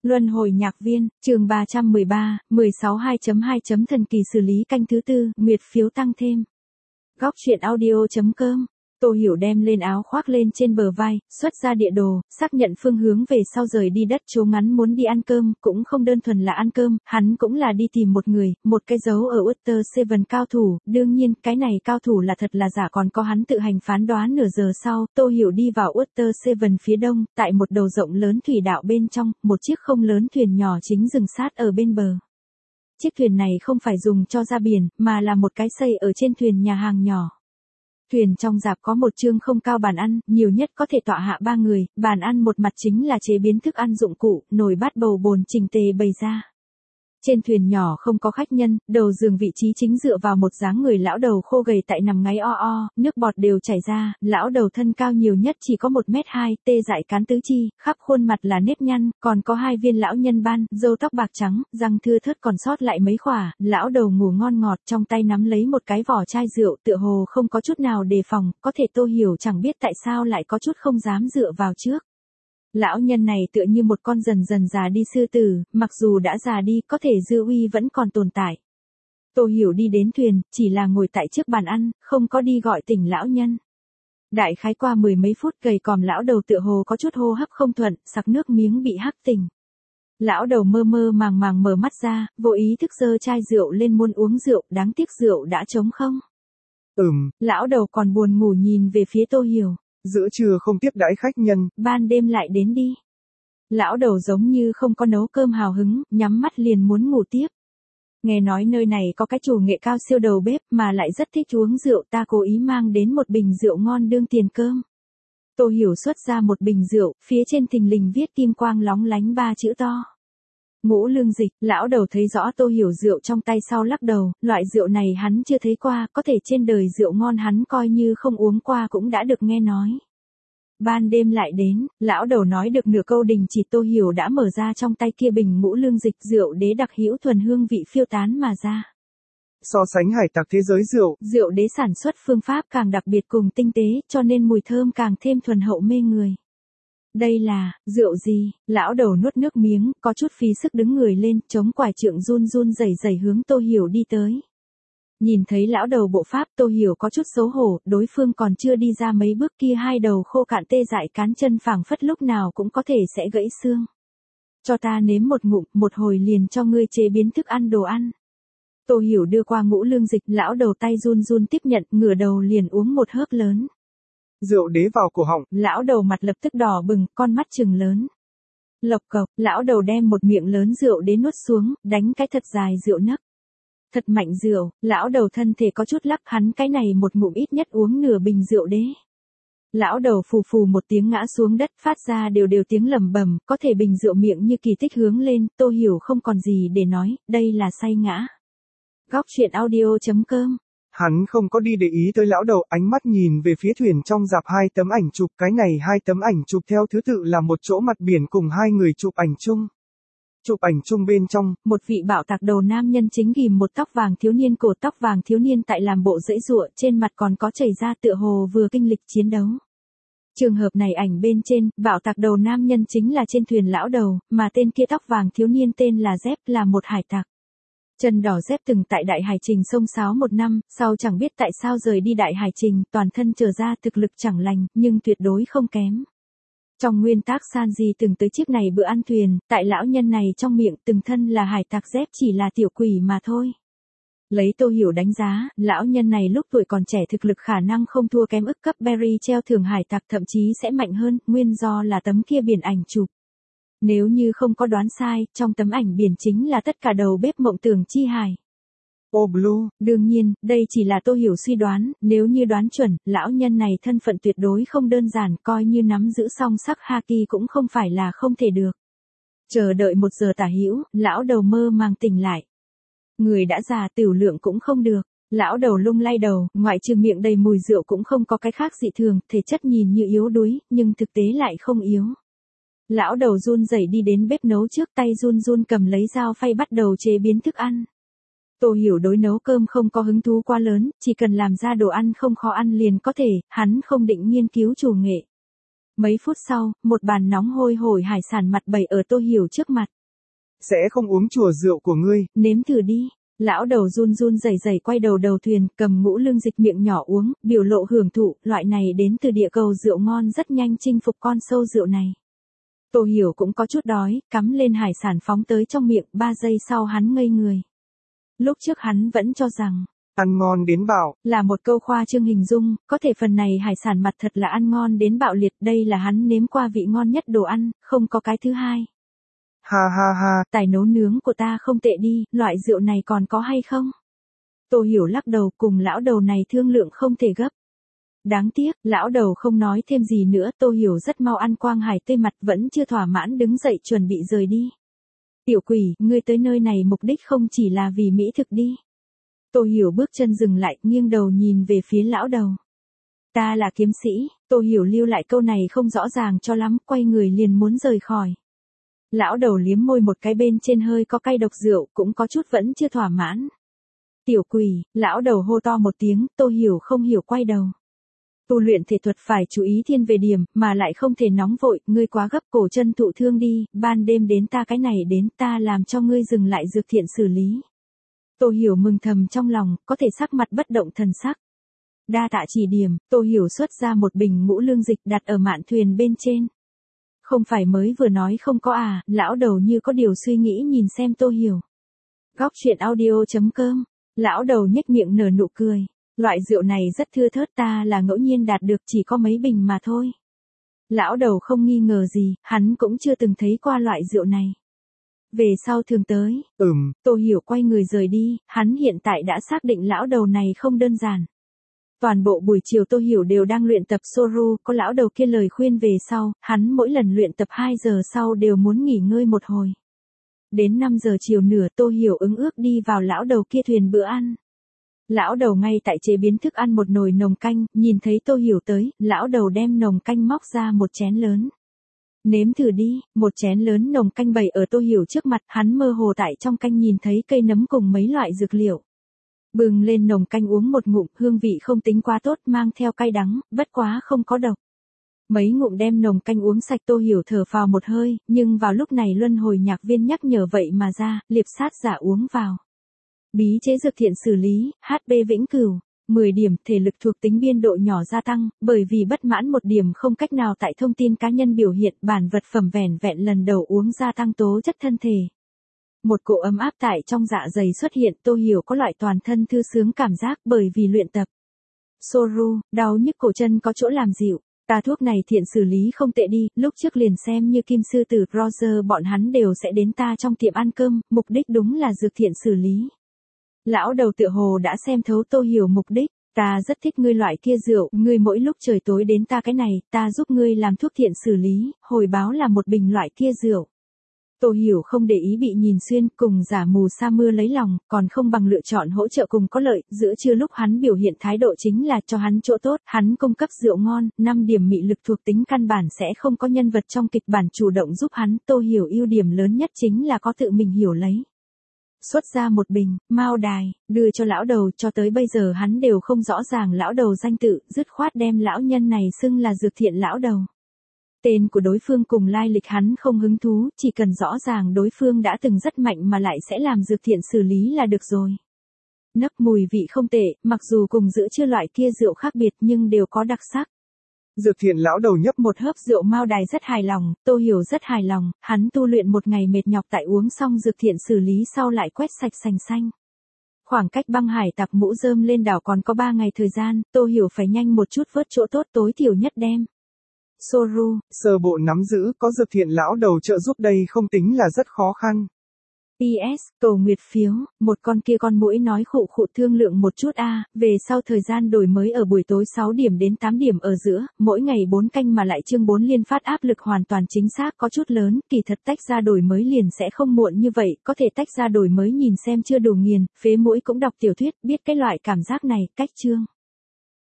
Luân hồi nhạc viên, chương 313, 16 2.2. Thần kỳ xử lý canh thứ tư, nguyệt phiếu tăng thêm. Góc truyện audio.com. Tô Hiểu đem lên áo khoác lên trên bờ vai, xuất ra địa đồ, xác nhận phương hướng về sau rời đi đất chỗ ngắn muốn đi ăn cơm, cũng không đơn thuần là ăn cơm, hắn cũng là đi tìm một người, một cái dấu ở Water Seven cao thủ, đương nhiên, cái này cao thủ là thật là giả còn có hắn tự hành phán đoán. Nửa giờ sau, Tô Hiểu đi vào Water Seven phía đông, tại một đầu rộng lớn thủy đạo bên trong, một chiếc không lớn thuyền nhỏ chính dừng sát ở bên bờ. Chiếc thuyền này không phải dùng cho ra biển, mà là một cái xây ở trên thuyền nhà hàng nhỏ. Thuyền trong rạp có một chương không cao bàn ăn, nhiều nhất có thể tọa hạ 3 người, bàn ăn một mặt chính là chế biến thức ăn dụng cụ, nồi bát bầu bồn chỉnh tề bày ra. Trên thuyền nhỏ không có khách nhân, đầu giường vị trí chính dựa vào một dáng người lão đầu khô gầy tại nằm ngáy o o, nước bọt đều chảy ra, lão đầu thân cao nhiều nhất chỉ có 1m2, tê dại cán tứ chi, khắp khuôn mặt là nếp nhăn, còn có 2 viên lão nhân ban, râu tóc bạc trắng, răng thưa thớt còn sót lại mấy khỏa, lão đầu ngủ ngon ngọt, trong tay nắm lấy một cái vỏ chai rượu, tựa hồ không có chút nào đề phòng, có thể Tô Hiểu chẳng biết tại sao lại có chút không dám dựa vào trước. Lão nhân này tựa như một con dần dần già đi sư tử, mặc dù đã già đi, có thể dư uy vẫn còn tồn tại. Tô Hiểu đi đến thuyền, chỉ là ngồi tại trước bàn ăn, không có đi gọi tỉnh lão nhân. Đại khái qua 10 mấy phút, gầy còm lão đầu tựa hồ có chút hô hấp không thuận, sặc nước miếng bị hắc tỉnh. Lão đầu mơ mơ màng màng mở mắt ra, vô ý thức giơ chai rượu lên muốn uống rượu, đáng tiếc rượu đã trống không. Lão đầu còn buồn ngủ nhìn về phía Tô Hiểu. Giữa trưa không tiếp đãi khách nhân, ban đêm lại đến đi. Lão đầu giống như không có nấu cơm hào hứng, nhắm mắt liền muốn ngủ tiếp. Nghe nói nơi này có cái chủ nghệ cao siêu đầu bếp mà lại rất thích uống rượu, ta cố ý mang đến một bình rượu ngon đương tiền cơm. Tô Hiểu xuất ra một bình rượu, phía trên thình lình viết kim quang lóng lánh 3 chữ to. Ngũ Lương Dịch. Lão đầu thấy rõ Tô Hiểu rượu trong tay sau lắc đầu, loại rượu này hắn chưa thấy qua, có thể trên đời rượu ngon hắn coi như không uống qua cũng đã được nghe nói. Ban đêm lại đến, lão đầu nói được nửa câu đình chỉ, Tô Hiểu đã mở ra trong tay kia bình Ngũ Lương Dịch, rượu đế đặc hữu thuần hương vị phiêu tán mà ra. So sánh hải tặc thế giới rượu đế sản xuất phương pháp càng đặc biệt cùng tinh tế, cho nên mùi thơm càng thêm thuần hậu mê người. Đây là, rượu gì? Lão đầu nuốt nước miếng, có chút phí sức đứng người lên, chống quải trượng run run rẩy rẩy hướng Tô Hiểu đi tới. Nhìn thấy lão đầu bộ pháp, Tô Hiểu có chút xấu hổ, đối phương còn chưa đi ra mấy bước kia hai đầu khô cạn tê dại cán chân phảng phất lúc nào cũng có thể sẽ gãy xương. Cho ta nếm một ngụm, một hồi liền cho ngươi chế biến thức ăn đồ ăn. Tô Hiểu đưa qua Ngũ Lương Dịch, lão đầu tay run run tiếp nhận, ngửa đầu liền uống một hớp lớn. Rượu đế vào cổ họng, lão đầu mặt lập tức đỏ bừng, con mắt trừng lớn. Lộc cộc, lão đầu đem một miệng lớn rượu đế nuốt xuống, đánh cái thật dài rượu nấc. Thật mạnh rượu, lão đầu thân thể có chút lắc, hắn cái này một ngụm ít nhất uống nửa bình rượu đế. Lão đầu phù phù một tiếng ngã xuống đất, phát ra đều đều tiếng lẩm bẩm, có thể bình rượu miệng như kỳ tích hướng lên, Tô Hiểu không còn gì để nói, đây là say ngã. Góc truyện audio.com. Hắn không có đi để ý tới lão đầu, ánh mắt nhìn về phía thuyền trong rạp 2 tấm ảnh chụp, cái này 2 tấm ảnh chụp theo thứ tự là một chỗ mặt biển cùng 2 người chụp ảnh chung. Chụp ảnh chung bên trong, một vị bạo tạc đầu nam nhân chính ghim một tóc vàng thiếu niên, cổ tóc vàng thiếu niên tại làm bộ giãy giụa, trên mặt còn có chảy ra tựa hồ vừa kinh lịch chiến đấu. Trường hợp này ảnh bên trên, bạo tạc đầu nam nhân chính là trên thuyền lão đầu, mà tên kia tóc vàng thiếu niên tên là Dép, là một hải tặc. Chân đỏ Dép từng tại đại hải trình sông sáo 1 năm, sau chẳng biết tại sao rời đi đại hải trình, toàn thân trở ra thực lực chẳng lành, nhưng tuyệt đối không kém. Trong nguyên tác Sanji từng tới chiếc này bữa ăn thuyền, tại lão nhân này trong miệng từng thân là hải tặc, Dép chỉ là tiểu quỷ mà thôi. Lấy Tô Hiểu đánh giá, lão nhân này lúc tuổi còn trẻ thực lực khả năng không thua kém ức cấp Berry treo thưởng hải tặc, thậm chí sẽ mạnh hơn, nguyên do là tấm kia biển ảnh chụp. Nếu như không có đoán sai, trong tấm ảnh biển chính là tất cả đầu bếp Mộng Tưởng Chi Hải. Blue. Đương nhiên, đây chỉ là Tô Hiểu suy đoán, nếu như đoán chuẩn, lão nhân này thân phận tuyệt đối không đơn giản, coi như nắm giữ song sắc haki cũng không phải là không thể được. Chờ đợi 1 giờ tả hữu, lão đầu mơ màng tỉnh lại. Người đã già, tiểu lượng cũng không được. Lão đầu lung lay đầu, ngoại trừ miệng đầy mùi rượu cũng không có cái khác dị thường, thể chất nhìn như yếu đuối, nhưng thực tế lại không yếu. Lão đầu run rẩy đi đến bếp nấu trước, tay run run cầm lấy dao phay bắt đầu chế biến thức ăn. Tô Hiểu đối nấu cơm không có hứng thú quá lớn, chỉ cần làm ra đồ ăn không khó ăn liền có thể, hắn không định nghiên cứu chủ nghệ. Mấy phút sau, một bàn nóng hôi hổi hải sản mặt bày ở Tô Hiểu trước mặt. Sẽ không uống chùa rượu của ngươi. Nếm thử đi. Lão đầu run run rẩy rẩy quay đầu đầu thuyền, cầm ngũ lương dịch miệng nhỏ uống, biểu lộ hưởng thụ, loại này đến từ địa cầu rượu ngon rất nhanh chinh phục con sâu rượu này. Tô Hiểu cũng có chút đói, cắm lên hải sản phóng tới trong miệng, 3 giây sau hắn ngây người. Lúc trước hắn vẫn cho rằng, ăn ngon đến bạo, là một câu khoa trương hình dung, có thể phần này hải sản mặt thật là ăn ngon đến bạo liệt, đây là hắn nếm qua vị ngon nhất đồ ăn, không có cái thứ hai. Ha ha ha, Tài nấu nướng của ta không tệ đi, loại rượu này còn có hay không? Tô Hiểu lắc đầu, cùng lão đầu này thương lượng không thể gấp. Đáng tiếc, lão đầu không nói thêm gì nữa, Tô Hiểu rất mau ăn quang hải tê mặt vẫn chưa thỏa mãn đứng dậy chuẩn bị rời đi. Tiểu quỷ, ngươi tới nơi này mục đích không chỉ là vì mỹ thực đi. Tô Hiểu bước chân dừng lại, nghiêng đầu nhìn về phía lão đầu. Ta là kiếm sĩ, Tô Hiểu lưu lại câu này không rõ ràng cho lắm, quay người liền muốn rời khỏi. Lão đầu liếm môi một cái, bên trên hơi có cay độc rượu, cũng có chút vẫn chưa thỏa mãn. Tiểu quỷ, lão đầu hô to một tiếng, Tô Hiểu không hiểu quay đầu. Tu luyện thể thuật phải chú ý thiên về điểm, mà lại không thể nóng vội, ngươi quá gấp, cổ chân thụ thương đi, ban đêm đến ta cái này đến, ta làm cho ngươi dừng lại dược thiện xử lý. Tô Hiểu mừng thầm trong lòng, có thể sắc mặt bất động thần sắc. Đa tạ chỉ điểm, Tô Hiểu xuất ra một bình ngũ lương dịch đặt ở mạn thuyền bên trên. Không phải mới vừa nói không có à, lão đầu như có điều suy nghĩ nhìn xem Tô Hiểu. Góc truyện audio.com, lão đầu nhếch miệng nở nụ cười. Loại rượu này rất thưa thớt, ta là ngẫu nhiên đạt được, chỉ có mấy bình mà thôi. Lão đầu không nghi ngờ gì, hắn cũng chưa từng thấy qua loại rượu này. Về sau thường tới. Tô Hiểu quay người rời đi, hắn hiện tại đã xác định lão đầu này không đơn giản. Toàn bộ buổi chiều Tô Hiểu đều đang luyện tập Soru, có lão đầu kia lời khuyên về sau, hắn mỗi lần luyện tập 2 giờ sau đều muốn nghỉ ngơi một hồi. Đến 5 giờ chiều nửa Tô Hiểu ứng ước đi vào lão đầu kia thuyền bữa ăn. Lão đầu ngay tại chế biến thức ăn một nồi nồng canh, nhìn thấy Tô Hiểu tới, lão đầu đem nồng canh móc ra một chén lớn. Nếm thử đi, một chén lớn nồng canh bày ở Tô Hiểu trước mặt, hắn mơ hồ tại trong canh nhìn thấy cây nấm cùng mấy loại dược liệu. Bừng lên nồng canh uống một ngụm, hương vị không tính quá tốt, mang theo cay đắng, bất quá không có độc. Mấy ngụm đem nồng canh uống sạch, Tô Hiểu thở phào một hơi, nhưng vào lúc này luân hồi nhạc viên nhắc nhở vậy mà ra, liệp sát giả uống vào. Bí chế dược thiện xử lý, HP vĩnh cửu, 10 điểm, thể lực thuộc tính biên độ nhỏ gia tăng, bởi vì bất mãn 1 điểm không cách nào tại thông tin cá nhân biểu hiện, bản vật phẩm vẻn vẹn lần đầu uống gia tăng tố chất thân thể. Một cỗ ấm áp tại trong dạ dày xuất hiện, Tô Hiểu có loại toàn thân thư sướng cảm giác bởi vì luyện tập. Soru, đau nhức cổ chân có chỗ làm dịu. Ta thuốc này thiện xử lý không tệ đi, lúc trước liền xem như Kim Sư Tử Roger bọn hắn đều sẽ đến ta trong tiệm ăn cơm, mục đích đúng là dược thiện xử lý. Lão đầu tựa hồ đã xem thấu Tô Hiểu mục đích, ta rất thích ngươi loại kia rượu, ngươi mỗi lúc trời tối đến ta cái này, ta giúp ngươi làm thuốc thiện xử lý, hồi báo là một bình loại kia rượu. Tô Hiểu không để ý bị nhìn xuyên, cùng giả mù sa mưa lấy lòng, còn không bằng lựa chọn hỗ trợ cùng có lợi, giữa trưa lúc hắn biểu hiện thái độ chính là cho hắn chỗ tốt, hắn cung cấp rượu ngon, 5 điểm mị lực thuộc tính căn bản sẽ không có nhân vật trong kịch bản chủ động giúp hắn, Tô Hiểu ưu điểm lớn nhất chính là có tự mình hiểu lấy. Xuất ra một bình, mao đài, đưa cho lão đầu, cho tới bây giờ hắn đều không rõ ràng lão đầu danh tự, dứt khoát đem lão nhân này xưng là dược thiện lão đầu. Tên của đối phương cùng lai lịch hắn không hứng thú, chỉ cần rõ ràng đối phương đã từng rất mạnh mà lại sẽ làm dược thiện xử lý là được rồi. Nấc mùi vị không tệ, mặc dù cùng giữa chưa loại kia rượu khác biệt nhưng đều có đặc sắc. Dược thiện lão đầu nhấp một hớp rượu mao đài rất hài lòng, Tô Hiểu rất hài lòng, hắn tu luyện một ngày mệt nhọc tại uống xong dược thiện xử lý sau lại quét sạch sành xanh. Khoảng cách băng hải tặc mũ rơm lên đảo còn có 3 ngày thời gian, Tô Hiểu phải nhanh một chút vớt chỗ tốt tối thiểu nhất đem. Soru, sơ bộ nắm giữ, có dược thiện lão đầu trợ giúp đây không tính là rất khó khăn. PS, cầu nguyệt phiếu, một con kia con muỗi nói khụ khụ thương lượng một chút a, về sau thời gian đổi mới ở buổi tối 6 điểm đến 8 điểm ở giữa, mỗi ngày 4 canh mà lại chương 4 liên phát áp lực hoàn toàn chính xác có chút lớn, kỳ thật tách ra đổi mới liền sẽ không muộn như vậy, có thể tách ra đổi mới nhìn xem chưa đủ nghiền, phế muỗi cũng đọc tiểu thuyết, biết cái loại cảm giác này, cách chương.